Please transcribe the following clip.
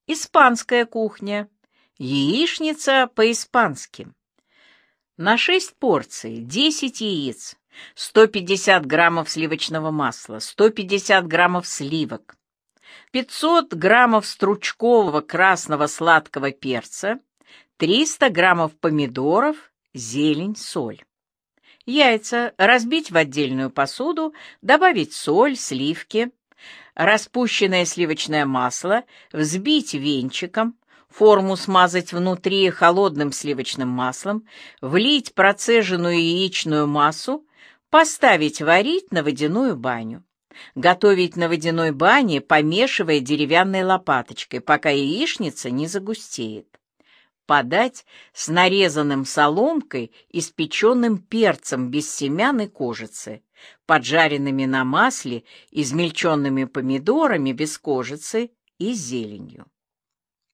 Испанская кухня. Яичница по-испански. На 6 порций 10 яиц, 150 граммов сливочного масла, 150 граммов сливок, 500 граммов стручкового красного сладкого перца, 300 граммов помидоров, зелень, соль. Яйца разбить в отдельную посуду, добавить соль, сливки, распущенное сливочное масло, взбить венчиком, форму смазать внутри холодным сливочным маслом, влить процеженную яичную массу, поставить варить на водяную баню. Готовить на водяной бане, помешивая деревянной лопаточкой, пока яичница не загустеет. Подать с нарезанным соломкой и испеченным перцем без семян и кожицы, поджаренными на масле, измельченными помидорами без кожицы и зеленью.